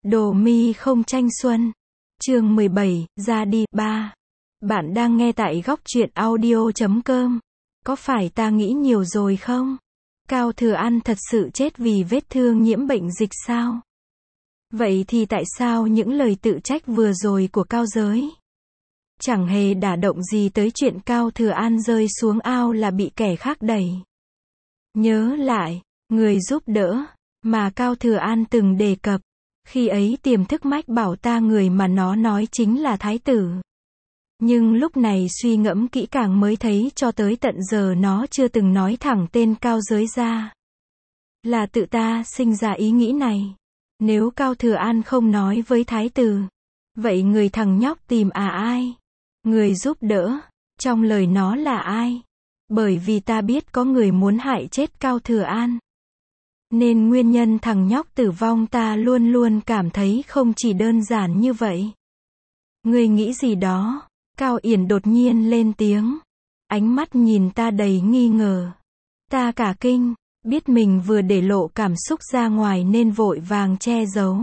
Đồ mi không tranh xuân. Chương 17, ra đi. 3. Bạn đang nghe tại góc truyện audio.com. Có phải ta nghĩ nhiều rồi không? Cao Thừa An thật sự chết vì vết thương nhiễm bệnh dịch sao? Vậy thì tại sao những lời tự trách vừa rồi của Cao Giới chẳng hề đả động gì tới chuyện Cao Thừa An rơi xuống ao là bị kẻ khác đẩy? Nhớ lại, người giúp đỡ mà Cao Thừa An từng đề cập, khi ấy tiềm thức mách bảo ta người mà nó nói chính là Thái tử. Nhưng lúc này suy ngẫm kỹ càng mới thấy cho tới tận giờ nó chưa từng nói thẳng tên Cao Giới ra. Là tự ta sinh ra ý nghĩ này. Nếu Cao Thừa An không nói với Thái tử, vậy người thằng nhóc tìm ai? Người giúp đỡ, trong lời nó là ai? Bởi vì ta biết có người muốn hại chết Cao Thừa An. Nên nguyên nhân thằng nhóc tử vong ta luôn luôn cảm thấy không chỉ đơn giản như vậy. Ngươi nghĩ gì đó? Cao Yển đột nhiên lên tiếng. Ánh mắt nhìn ta đầy nghi ngờ. Ta cả kinh, biết mình vừa để lộ cảm xúc ra ngoài nên vội vàng che giấu.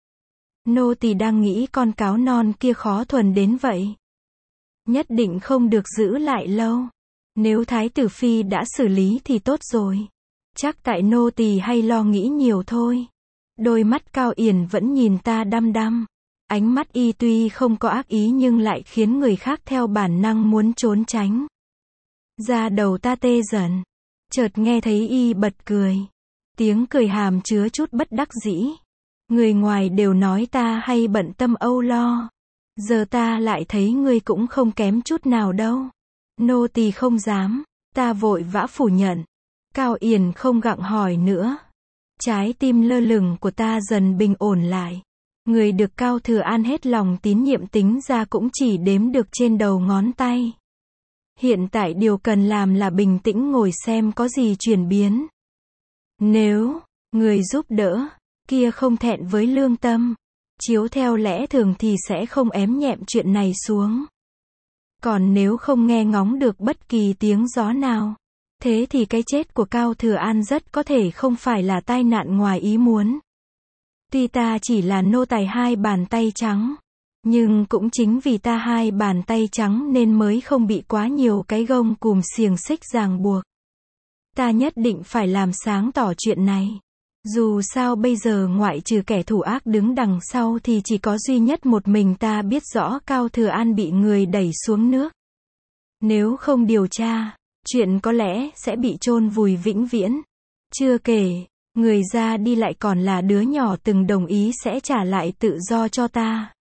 Nô tỳ đang nghĩ con cáo non kia khó thuần đến vậy. Nhất định không được giữ lại lâu. Nếu Thái tử Phi đã xử lý thì tốt rồi. Chắc tại nô tỳ hay lo nghĩ nhiều thôi. Đôi mắt Cao Yển vẫn nhìn ta đăm đăm. Ánh mắt y tuy không có ác ý nhưng lại khiến người khác theo bản năng muốn trốn tránh. Da đầu ta tê dần. Chợt nghe thấy y bật cười. Tiếng cười hàm chứa chút bất đắc dĩ. Người ngoài đều nói ta hay bận tâm âu lo. Giờ ta lại thấy ngươi cũng không kém chút nào đâu. Nô tỳ không dám. Ta vội vã phủ nhận. Cao Yển không gặng hỏi nữa. Trái tim lơ lửng của ta dần bình ổn lại. Người được Cao Thừa An hết lòng tín nhiệm tính ra cũng chỉ đếm được trên đầu ngón tay. Hiện tại điều cần làm là bình tĩnh ngồi xem có gì chuyển biến. Nếu người giúp đỡ kia không thẹn với lương tâm, chiếu theo lẽ thường thì sẽ không ém nhẹm chuyện này xuống. Còn nếu không nghe ngóng được bất kỳ tiếng gió nào, thế thì cái chết của Cao Thừa An rất có thể không phải là tai nạn ngoài ý muốn. Tuy ta chỉ là nô tài hai bàn tay trắng, nhưng cũng chính vì ta hai bàn tay trắng nên mới không bị quá nhiều cái gông cùm xiềng xích ràng buộc. Ta nhất định phải làm sáng tỏ chuyện này. Dù sao bây giờ ngoại trừ kẻ thủ ác đứng đằng sau thì chỉ có duy nhất một mình ta biết rõ Cao Thừa An bị người đẩy xuống nước. Nếu không điều tra, chuyện có lẽ sẽ bị chôn vùi vĩnh viễn. Chưa kể, người ra đi lại còn là đứa nhỏ từng đồng ý sẽ trả lại tự do cho ta.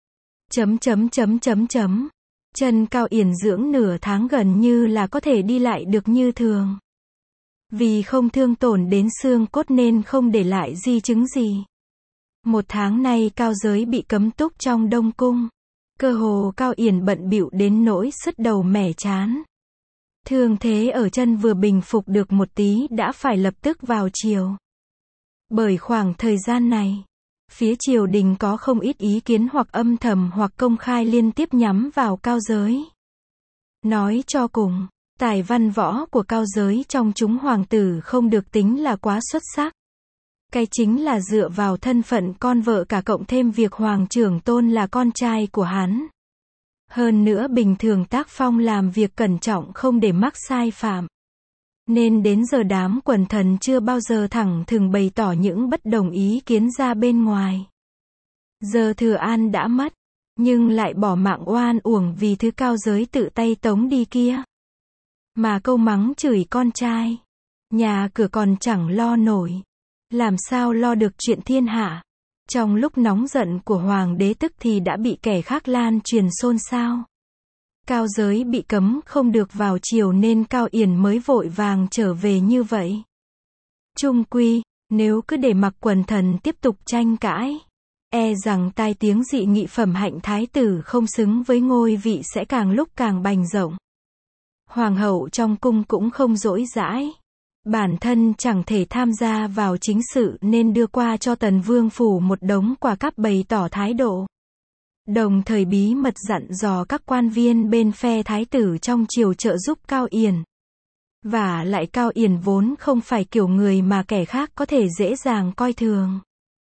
Chân Cao Yển dưỡng nửa tháng gần như là có thể đi lại được như thường. Vì không thương tổn đến xương cốt nên không để lại di chứng gì. Một tháng nay Cao Giới bị cấm túc trong Đông Cung. Cơ hồ Cao Yển bận bịu đến nỗi sứt đầu mẻ trán. Thương thế ở chân vừa bình phục được một tí đã phải lập tức vào triều. Bởi khoảng thời gian này, phía triều đình có không ít ý kiến hoặc âm thầm hoặc công khai liên tiếp nhắm vào Cao Giới. Nói cho cùng, tài văn võ của Cao Giới trong chúng hoàng tử không được tính là quá xuất sắc. Cái chính là dựa vào thân phận con vợ cả cộng thêm việc hoàng trưởng tôn là con trai của hắn. Hơn nữa bình thường tác phong làm việc cẩn trọng không để mắc sai phạm. Nên đến giờ đám quần thần chưa bao giờ thẳng thừng bày tỏ những bất đồng ý kiến ra bên ngoài. Giờ Thừa An đã mất, nhưng lại bỏ mạng oan uổng vì thứ Cao Giới tự tay tống đi kia. Mà câu mắng chửi con trai, nhà cửa còn chẳng lo nổi. Làm sao lo được chuyện thiên hạ. Trong lúc nóng giận của hoàng đế tức thì đã bị kẻ khác lan truyền xôn xao. Cao Giới bị cấm không được vào triều nên Cao Yển mới vội vàng trở về như vậy. Chung quy, nếu cứ để mặc quần thần tiếp tục tranh cãi, e rằng tai tiếng dị nghị phẩm hạnh thái tử không xứng với ngôi vị sẽ càng lúc càng bành rộng. Hoàng hậu trong cung cũng không dỗi dãi. Bản thân chẳng thể tham gia vào chính sự nên đưa qua cho Tần Vương phủ một đống quà cáp bày tỏ thái độ. Đồng thời bí mật dặn dò các quan viên bên phe thái tử trong triều trợ giúp Cao Yển. Và lại Cao Yển vốn không phải kiểu người mà kẻ khác có thể dễ dàng coi thường.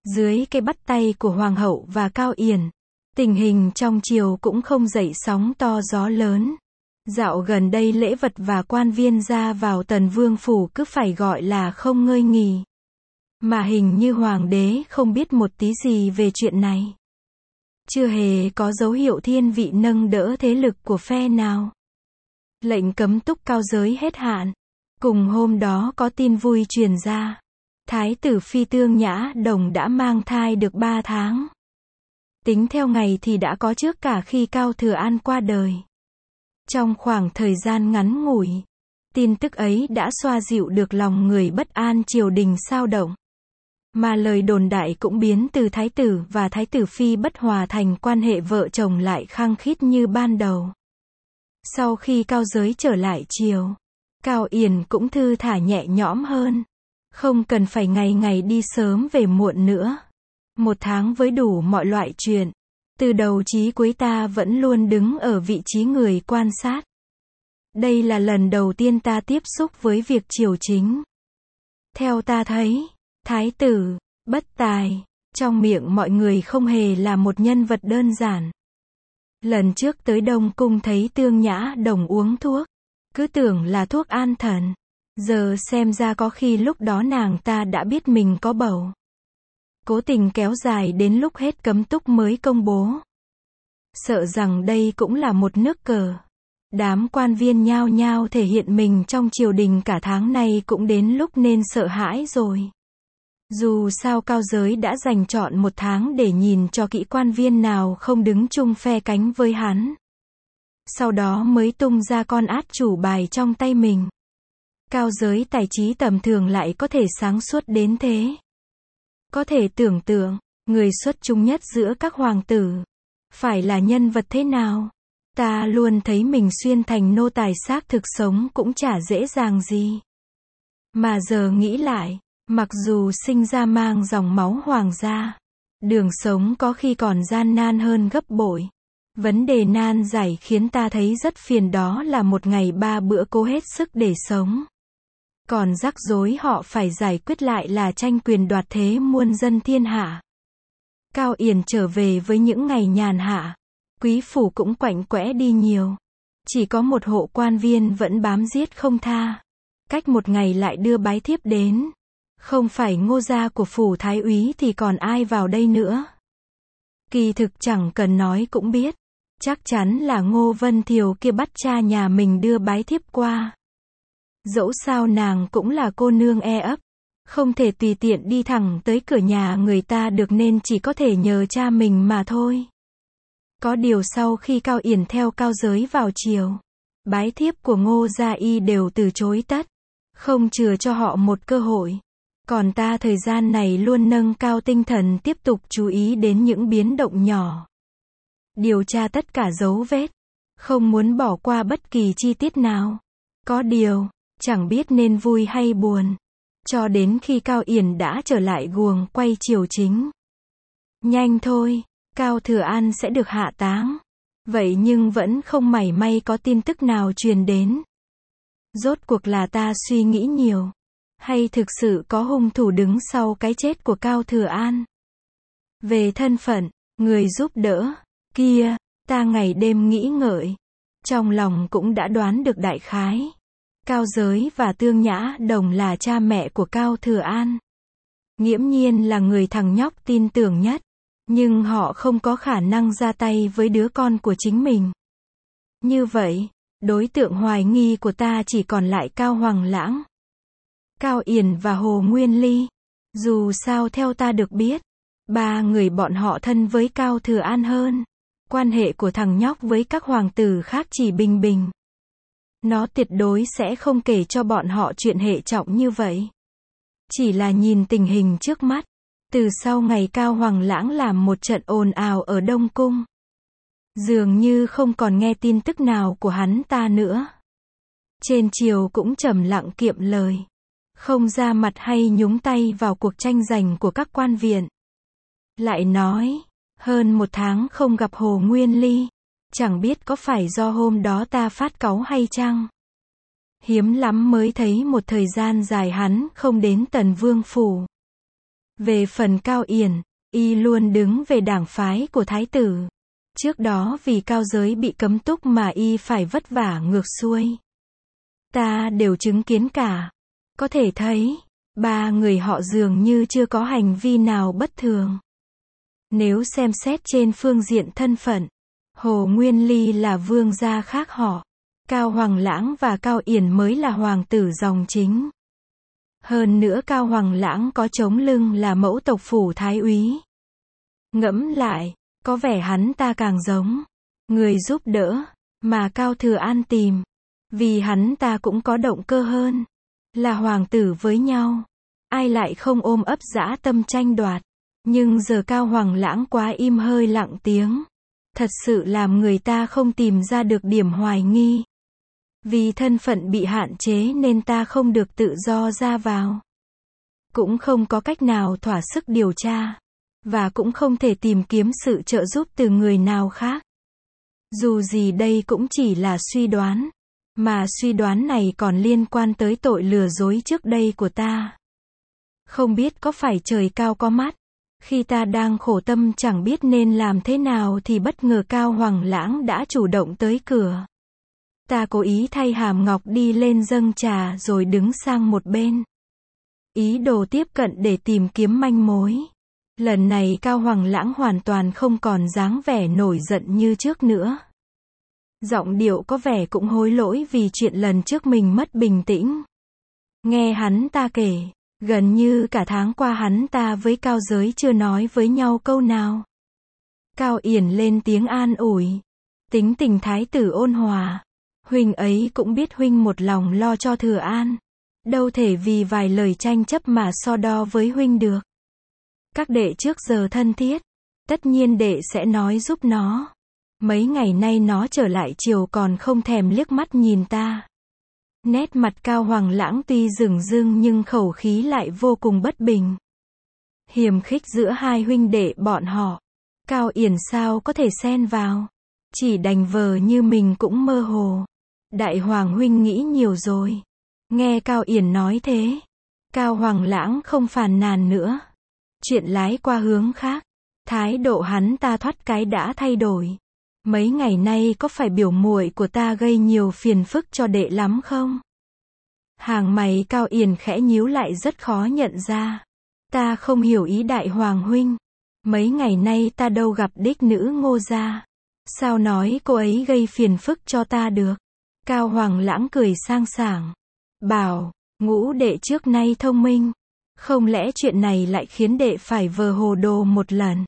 Dưới cái bắt tay của Hoàng hậu và Cao Yển, tình hình trong triều cũng không dậy sóng to gió lớn. Dạo gần đây lễ vật và quan viên ra vào Tần Vương phủ cứ phải gọi là không ngơi nghỉ. Mà hình như hoàng đế không biết một tí gì về chuyện này. Chưa hề có dấu hiệu thiên vị nâng đỡ thế lực của phe nào. Lệnh cấm túc cao giới hết hạn. Cùng hôm đó có tin vui truyền ra. Thái tử phi Tương Nhã Đồng đã mang thai được 3 tháng. Tính theo ngày thì đã có trước cả khi Cao Thừa An qua đời. Trong khoảng thời gian ngắn ngủi, tin tức ấy đã xoa dịu được lòng người bất an triều đình xao động. Mà lời đồn đại cũng biến từ thái tử và thái tử phi bất hòa thành quan hệ vợ chồng lại khăng khít như ban đầu. Sau khi Cao Giới trở lại triều, Cao Yển cũng thư thả nhẹ nhõm hơn. Không cần phải ngày ngày đi sớm về muộn nữa. 1 tháng với đủ mọi loại chuyện. Từ đầu chí cuối ta vẫn luôn đứng ở vị trí người quan sát. Đây là lần đầu tiên ta tiếp xúc với việc triều chính. Theo ta thấy, thái tử, bất tài, trong miệng mọi người không hề là một nhân vật đơn giản. Lần trước tới Đông Cung thấy Tương Nhã Đồng uống thuốc, cứ tưởng là thuốc an thần. Giờ xem ra có khi lúc đó nàng ta đã biết mình có bầu. Cố tình kéo dài đến lúc hết cấm túc mới công bố. Sợ rằng đây cũng là một nước cờ. Đám quan viên nhao nhao thể hiện mình trong triều đình cả tháng này cũng đến lúc nên sợ hãi rồi. Dù sao Cao Giới đã dành trọn 1 tháng để nhìn cho kỹ quan viên nào không đứng chung phe cánh với hắn. Sau đó mới tung ra con át chủ bài trong tay mình. Cao Giới tài trí tầm thường lại có thể sáng suốt đến thế. Có thể tưởng tượng, người xuất chúng nhất giữa các hoàng tử, phải là nhân vật thế nào? Ta luôn thấy mình xuyên thành nô tài xác thực sống cũng chả dễ dàng gì. Mà giờ nghĩ lại, mặc dù sinh ra mang dòng máu hoàng gia, đường sống có khi còn gian nan hơn gấp bội. Vấn đề nan giải khiến ta thấy rất phiền đó là một ngày 3 bữa cố hết sức để sống. Còn rắc rối họ phải giải quyết lại là tranh quyền đoạt thế muôn dân thiên hạ. Cao Yển trở về với những ngày nhàn hạ. Quý phủ cũng quạnh quẽ đi nhiều. Chỉ có một hộ quan viên vẫn bám giết không tha. Cách một ngày lại đưa bái thiếp đến. Không phải Ngô gia của phủ thái úy thì còn ai vào đây nữa. Kỳ thực chẳng cần nói cũng biết. Chắc chắn là Ngô Vân Thiều kia bắt cha nhà mình đưa bái thiếp qua. Dẫu sao nàng cũng là cô nương e ấp. Không thể tùy tiện đi thẳng tới cửa nhà người ta được nên chỉ có thể nhờ cha mình mà thôi. Có điều sau khi Cao Yển theo Cao Giới vào triều, bái thiếp của Ngô Gia Y đều từ chối tất. Không chừa cho họ một cơ hội. Còn ta thời gian này luôn nâng cao tinh thần tiếp tục chú ý đến những biến động nhỏ. Điều tra tất cả dấu vết. Không muốn bỏ qua bất kỳ chi tiết nào. Có điều, chẳng biết nên vui hay buồn. Cho đến khi Cao Yển đã trở lại guồng quay triều chính. Nhanh thôi, Cao Thừa An sẽ được hạ táng. Vậy nhưng vẫn không mảy may có tin tức nào truyền đến. Rốt cuộc là ta suy nghĩ nhiều. Hay thực sự có hung thủ đứng sau cái chết của Cao Thừa An? Về thân phận, người giúp đỡ, kia, ta ngày đêm nghĩ ngợi. Trong lòng cũng đã đoán được đại khái. Cao Giới và Tương Nhã Đồng là cha mẹ của Cao Thừa An. Nghiễm nhiên là người thằng nhóc tin tưởng nhất. Nhưng họ không có khả năng ra tay với đứa con của chính mình. Như vậy, đối tượng hoài nghi của ta chỉ còn lại Cao Hoằng Lãng, Cao Yển và Hồ Nguyên Ly. Dù sao theo ta được biết, 3 người bọn họ thân với Cao Thừa An hơn. Quan hệ của thằng nhóc với các hoàng tử khác chỉ bình bình. Nó tuyệt đối sẽ không kể cho bọn họ chuyện hệ trọng như vậy. Chỉ là nhìn tình hình trước mắt. Từ sau ngày Cao Hoằng Lãng làm một trận ồn ào ở Đông Cung, dường như không còn nghe tin tức nào của hắn ta nữa. Trên triều cũng trầm lặng kiệm lời. Không ra mặt hay nhúng tay vào cuộc tranh giành của các quan viện. Lại nói, hơn 1 tháng không gặp Hồ Nguyên Ly. Chẳng biết có phải do hôm đó ta phát cáu hay chăng? Hiếm lắm mới thấy một thời gian dài hắn không đến Tần Vương phủ. Về phần Cao Yển, y luôn đứng về đảng phái của thái tử. Trước đó vì cao giới bị cấm túc mà y phải vất vả ngược xuôi. Ta đều chứng kiến cả. Có thể thấy, ba người họ dường như chưa có hành vi nào bất thường. Nếu xem xét trên phương diện thân phận, Hồ Nguyên Ly là vương gia khác họ. Cao Hoằng Lãng và Cao Yển mới là hoàng tử dòng chính. Hơn nữa Cao Hoằng Lãng có chống lưng là mẫu tộc phủ thái úy. Ngẫm lại, có vẻ hắn ta càng giống người giúp đỡ mà Cao Thừa An tìm. Vì hắn ta cũng có động cơ hơn là hoàng tử với nhau. Ai lại không ôm ấp dã tâm tranh đoạt. Nhưng giờ Cao Hoằng Lãng quá im hơi lặng tiếng. Thật sự làm người ta không tìm ra được điểm hoài nghi. Vì thân phận bị hạn chế nên ta không được tự do ra vào. Cũng không có cách nào thỏa sức điều tra. Và cũng không thể tìm kiếm sự trợ giúp từ người nào khác. Dù gì đây cũng chỉ là suy đoán. Mà suy đoán này còn liên quan tới tội lừa dối trước đây của ta. Không biết có phải trời cao có mắt. Khi ta đang khổ tâm chẳng biết nên làm thế nào thì bất ngờ Cao Hoằng Lãng đã chủ động tới cửa. Ta cố ý thay hàm ngọc đi lên dâng trà rồi đứng sang một bên. Ý đồ tiếp cận để tìm kiếm manh mối. Lần này Cao Hoằng Lãng hoàn toàn không còn dáng vẻ nổi giận như trước nữa. Giọng điệu có vẻ cũng hối lỗi vì chuyện lần trước mình mất bình tĩnh. Nghe hắn ta kể, gần như cả tháng qua hắn ta với Cao Giới chưa nói với nhau câu nào. Cao Yển lên tiếng an ủi. Tính tình thái tử ôn hòa. Huynh ấy cũng biết huynh một lòng lo cho Thừa An. Đâu thể vì vài lời tranh chấp mà so đo với huynh được. Các đệ trước giờ thân thiết. Tất nhiên đệ sẽ nói giúp nó. Mấy ngày nay nó trở lại chiều còn không thèm liếc mắt nhìn ta. Nét mặt Cao Hoằng Lãng tuy dửng dưng nhưng khẩu khí lại vô cùng bất bình. Hiềm khích giữa hai huynh đệ bọn họ. Cao Yển sao có thể xen vào. Chỉ đành vờ như mình cũng mơ hồ. Đại Hoàng huynh nghĩ nhiều rồi. Nghe Cao Yển nói thế. Cao Hoằng Lãng không phàn nàn nữa. Chuyện lái qua hướng khác. Thái độ hắn ta thoát cái đã thay đổi. Mấy ngày nay có phải biểu muội của ta gây nhiều phiền phức cho đệ lắm không? Hàng mày Cao Yển khẽ nhíu lại rất khó nhận ra. Ta không hiểu ý Đại Hoàng huynh. Mấy ngày nay ta đâu gặp đích nữ Ngô gia. Sao nói cô ấy gây phiền phức cho ta được? Cao Hoằng Lãng cười sang sảng. Bảo, ngũ đệ trước nay thông minh. Không lẽ chuyện này lại khiến đệ phải vờ hồ đồ một lần?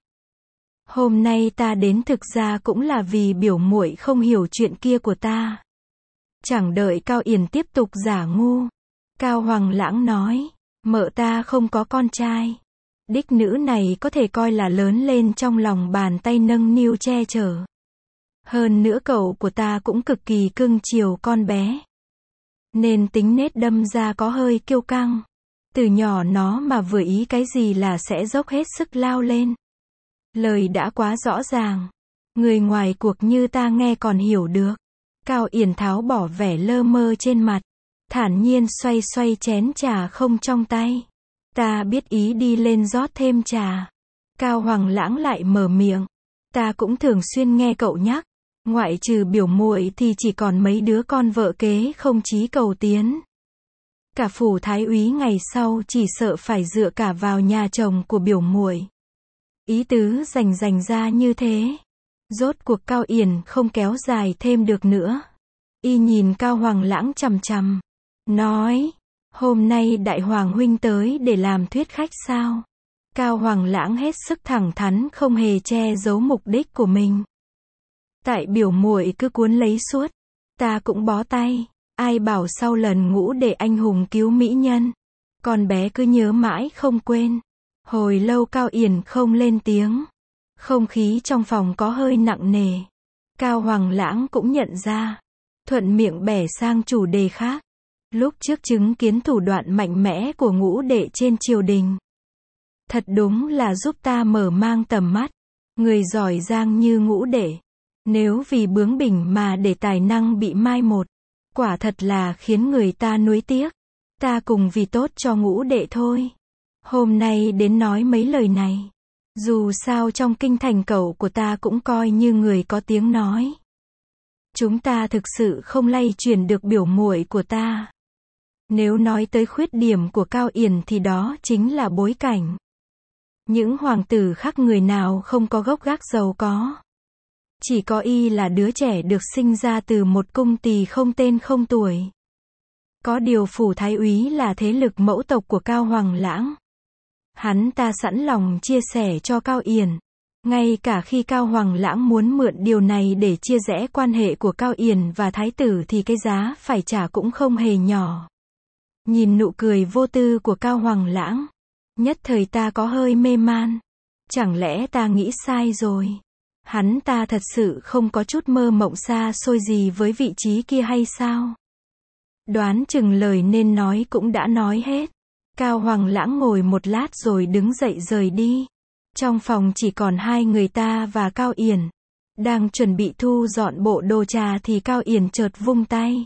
Hôm nay ta đến thực ra cũng là vì biểu muội không hiểu chuyện kia của ta. Chẳng đợi Cao Yển tiếp tục giả ngu. Cao Hoằng Lãng nói, mợ ta không có con trai. Đích nữ này có thể coi là lớn lên trong lòng bàn tay nâng niu che chở. Hơn nữa cậu của ta cũng cực kỳ cưng chiều con bé. Nên tính nết đâm ra có hơi kiêu căng. Từ nhỏ nó mà vừa ý cái gì là sẽ dốc hết sức lao lên. Lời đã quá rõ ràng. Người ngoài cuộc như ta nghe còn hiểu được. Cao Yển tháo bỏ vẻ lơ mơ trên mặt. Thản nhiên xoay xoay chén trà không trong tay. Ta biết ý đi lên rót thêm trà. Cao Hoằng Lãng lại mở miệng. Ta cũng thường xuyên nghe cậu nhắc. Ngoại trừ biểu muội thì chỉ còn mấy đứa con vợ kế không chí cầu tiến. Cả phủ thái úy ngày sau chỉ sợ phải dựa cả vào nhà chồng của biểu muội. Ý tứ rành ra như thế. Rốt cuộc Cao Yển không kéo dài thêm được nữa. Y nhìn Cao Hoằng Lãng chằm chằm. Nói, hôm nay Đại Hoàng huynh tới để làm thuyết khách sao? Cao Hoằng Lãng hết sức thẳng thắn không hề che giấu mục đích của mình. Tại biểu muội cứ cuốn lấy suốt. Ta cũng bó tay. Ai bảo sau lần ngũ đệ anh hùng cứu mỹ nhân. Con bé cứ nhớ mãi không quên. Hồi lâu Cao Yển không lên tiếng. Không khí trong phòng có hơi nặng nề. Cao Hoằng Lãng cũng nhận ra. Thuận miệng bẻ sang chủ đề khác. Lúc trước chứng kiến thủ đoạn mạnh mẽ của ngũ đệ trên triều đình. Thật đúng là giúp ta mở mang tầm mắt. Người giỏi giang như ngũ đệ. Nếu vì bướng bỉnh mà để tài năng bị mai một. Quả thật là khiến người ta nuối tiếc. Ta cùng vì tốt cho ngũ đệ thôi. Hôm nay đến nói mấy lời này. Dù sao trong kinh thành cậu của ta cũng coi như người có tiếng nói. Chúng ta thực sự không lay chuyển được biểu muội của ta. Nếu nói tới khuyết điểm của Cao Yển thì đó chính là bối cảnh. Những hoàng tử khác người nào không có gốc gác giàu có. Chỉ có y là đứa trẻ được sinh ra từ một cung tỳ không tên không tuổi. Có điều phủ thái úy là thế lực mẫu tộc của Cao Hoằng Lãng. Hắn ta sẵn lòng chia sẻ cho Cao Yển. Ngay cả khi Cao Hoằng Lãng muốn mượn điều này để chia rẽ quan hệ của Cao Yển và thái tử thì cái giá phải trả cũng không hề nhỏ. Nhìn nụ cười vô tư của Cao Hoằng Lãng, nhất thời ta có hơi mê man. Chẳng lẽ ta nghĩ sai rồi? Hắn ta thật sự không có chút mơ mộng xa xôi gì với vị trí kia hay sao? Đoán chừng lời nên nói cũng đã nói hết. Cao Hoằng Lãng ngồi một lát rồi đứng dậy rời đi. Trong phòng chỉ còn hai người ta và Cao Yển. Đang chuẩn bị thu dọn bộ đồ trà thì Cao Yển chợt vung tay.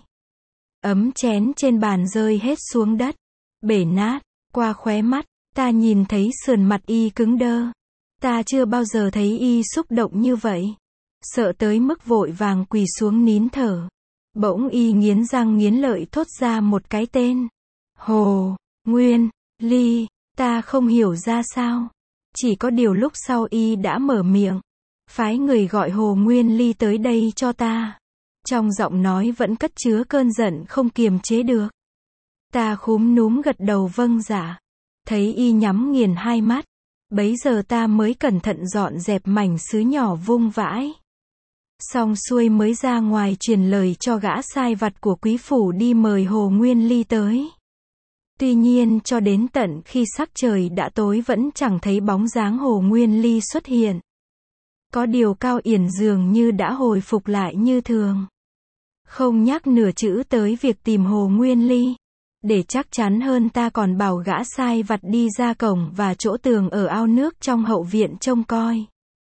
Ấm chén trên bàn rơi hết xuống đất. Bể nát. Qua khóe mắt, ta nhìn thấy sườn mặt y cứng đơ. Ta chưa bao giờ thấy y xúc động như vậy. Sợ tới mức vội vàng quỳ xuống nín thở. Bỗng y nghiến răng nghiến lợi thốt ra một cái tên. Hồ Nguyên Ly. Ta không hiểu ra sao. Chỉ có điều lúc sau y đã mở miệng. Phái người gọi Hồ Nguyên Ly tới đây cho ta. Trong giọng nói vẫn cất chứa cơn giận không kiềm chế được. Ta khúm núm gật đầu vâng dạ. Thấy y nhắm nghiền hai mắt. Bấy giờ ta mới cẩn thận dọn dẹp mảnh sứ nhỏ vung vãi. Xong xuôi mới ra ngoài truyền lời cho gã sai vặt của quý phủ đi mời Hồ Nguyên Ly tới. Tuy nhiên cho đến tận khi sắc trời đã tối vẫn chẳng thấy bóng dáng Hồ Nguyên Ly xuất hiện. Có điều Cao Yển dường như đã hồi phục lại như thường. Không nhắc nửa chữ tới việc tìm Hồ Nguyên Ly. Để chắc chắn hơn ta còn bảo gã sai vặt đi ra cổng và chỗ tường ở ao nước trong hậu viện trông coi.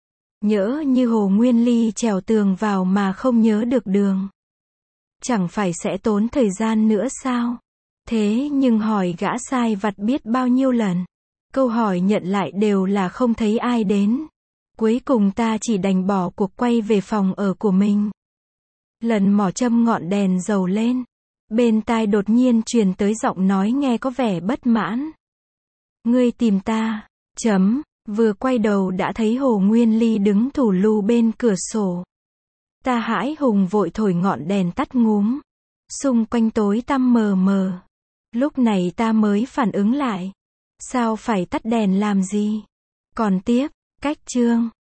Nhỡ như Hồ Nguyên Ly trèo tường vào mà không nhớ được đường. Chẳng phải sẽ tốn thời gian nữa sao? Thế nhưng hỏi gã sai vặt biết bao nhiêu lần. Câu hỏi nhận lại đều là không thấy ai đến. Cuối cùng ta chỉ đành bỏ cuộc quay về phòng ở của mình. Lần mò châm ngọn đèn dầu lên. Bên tai đột nhiên truyền tới giọng nói nghe có vẻ bất mãn. Ngươi tìm ta, vừa quay đầu đã thấy Hồ Nguyên Ly đứng thủ lù bên cửa sổ. Ta hãi hùng vội thổi ngọn đèn tắt ngúm. Xung quanh tối tăm mờ mờ. Lúc này ta mới phản ứng lại. Sao phải tắt đèn làm gì? Còn tiếp, cách chương.